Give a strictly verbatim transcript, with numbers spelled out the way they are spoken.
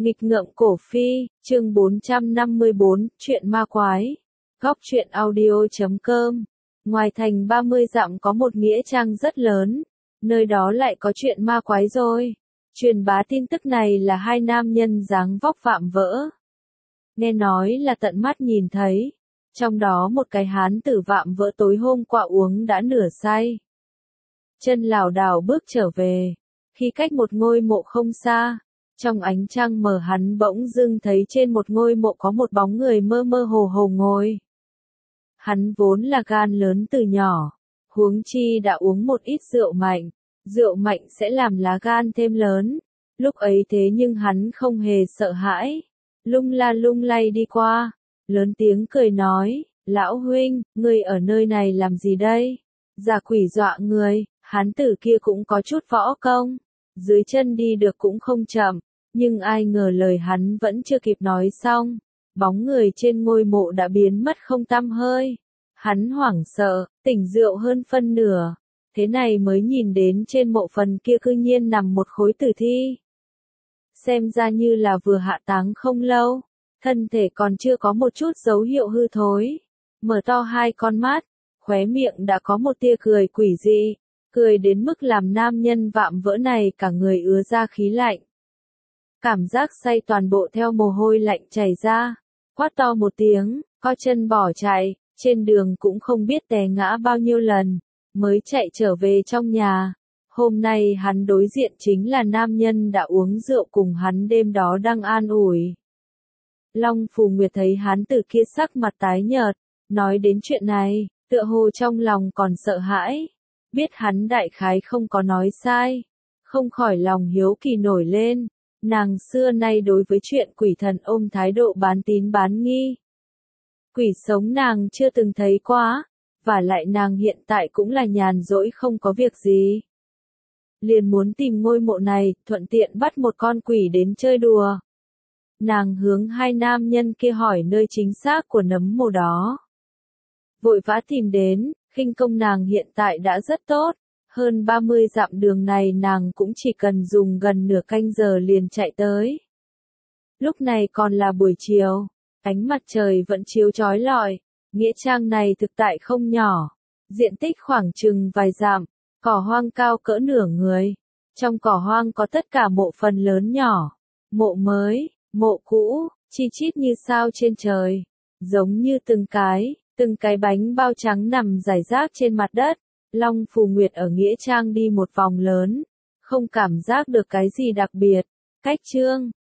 Nghịch ngợm cổ phi, chương bốn trăm năm mươi bốn, chuyện ma quái. Góc truyện audio chấm com. Ngoài thành ba mươi dặm có một nghĩa trang rất lớn, nơi đó lại có chuyện ma quái rồi. Truyền bá tin tức này là hai nam nhân dáng vóc vạm vỡ. Nghe nói là tận mắt nhìn thấy, trong đó một cái hán tử vạm vỡ tối hôm qua uống đã nửa say. Chân lảo đảo bước trở về, khi cách một ngôi mộ không xa. Trong ánh trăng mờ hắn bỗng dưng thấy trên một ngôi mộ có một bóng người mơ mơ hồ hồ ngồi. Hắn vốn là gan lớn từ nhỏ, huống chi đã uống một ít rượu mạnh, rượu mạnh sẽ làm lá gan thêm lớn. Lúc ấy thế nhưng hắn không hề sợ hãi, lung la lung lay đi qua, lớn tiếng cười nói, lão huynh, ngươi ở nơi này làm gì đây? Giả quỷ dọa người, hán tử kia cũng có chút võ công, dưới chân đi được cũng không chậm. Nhưng ai ngờ lời hắn vẫn chưa kịp nói xong, bóng người trên ngôi mộ đã biến mất không tăm hơi. Hắn hoảng sợ, tỉnh rượu hơn phân nửa, thế này mới nhìn đến trên mộ phần kia cư nhiên nằm một khối tử thi. Xem ra như là vừa hạ táng không lâu, thân thể còn chưa có một chút dấu hiệu hư thối. Mở to hai con mắt, khóe miệng đã có một tia cười quỷ dị, cười đến mức làm nam nhân vạm vỡ này cả người ứa ra khí lạnh. Cảm giác say toàn bộ theo mồ hôi lạnh chảy ra, quát to một tiếng, co chân bỏ chạy, trên đường cũng không biết té ngã bao nhiêu lần, mới chạy trở về trong nhà. Hôm nay hắn đối diện chính là nam nhân đã uống rượu cùng hắn đêm đó đang an ủi. Long Phù Nguyệt thấy hắn từ kia sắc mặt tái nhợt, nói đến chuyện này, tựa hồ trong lòng còn sợ hãi, biết hắn đại khái không có nói sai, không khỏi lòng hiếu kỳ nổi lên. Nàng xưa nay đối với chuyện quỷ thần ôm thái độ bán tín bán nghi. Quỷ sống nàng chưa từng thấy quá, và lại nàng hiện tại cũng là nhàn rỗi không có việc gì. Liền muốn tìm ngôi mộ này, thuận tiện bắt một con quỷ đến chơi đùa. Nàng hướng hai nam nhân kia hỏi nơi chính xác của nấm mồ đó. Vội vã tìm đến, khinh công nàng hiện tại đã rất tốt. Hơn ba mươi dặm đường này nàng cũng chỉ cần dùng gần nửa canh giờ liền chạy tới. Lúc này còn là buổi chiều, ánh mặt trời vẫn chiếu chói lọi, nghĩa trang này thực tại không nhỏ, diện tích khoảng chừng vài dặm, cỏ hoang cao cỡ nửa người. Trong cỏ hoang có tất cả mộ phần lớn nhỏ, mộ mới, mộ cũ, chi chít như sao trên trời, giống như từng cái, từng cái bánh bao trắng nằm rải rác trên mặt đất. Long Phù Nguyệt ở nghĩa trang đi một vòng lớn, không cảm giác được cái gì đặc biệt. Cách chương